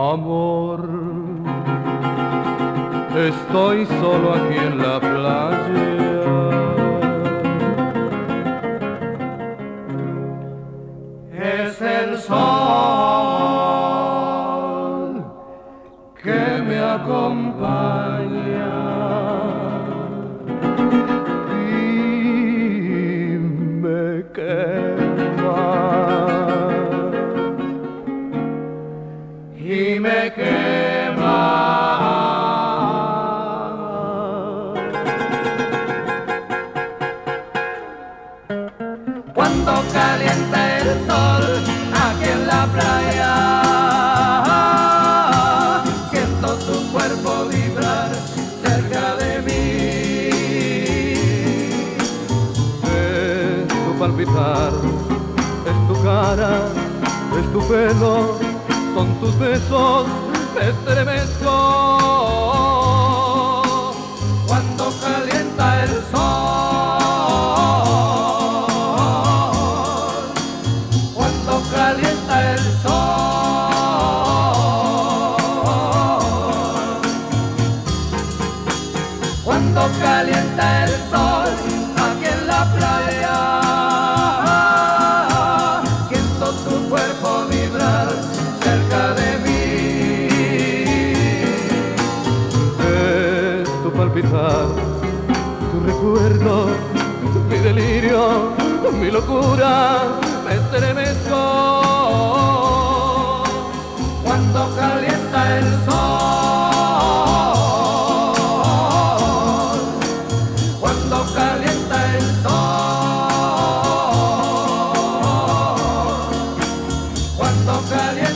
Amor, estoy solo aquí en la playa. Es el sol que me acompaña y me quema. Y me quema. Cuando calienta el sol aquí en la playa, siento tu cuerpo vibrar cerca de mí. Es tu palpitar, es tu cara, es tu pelo, son tus besos, me estremezco. Cuando calienta el sol, cuando calienta el sol, cuando calienta el sol aquí en la playa, siento tu cuerpo vibrar cerca de mí. Es tu palpitar, tu recuerdo, mi delirio, mi locura, me estremezco. Cuando calienta el sol, cuando calienta el sol, cuando calienta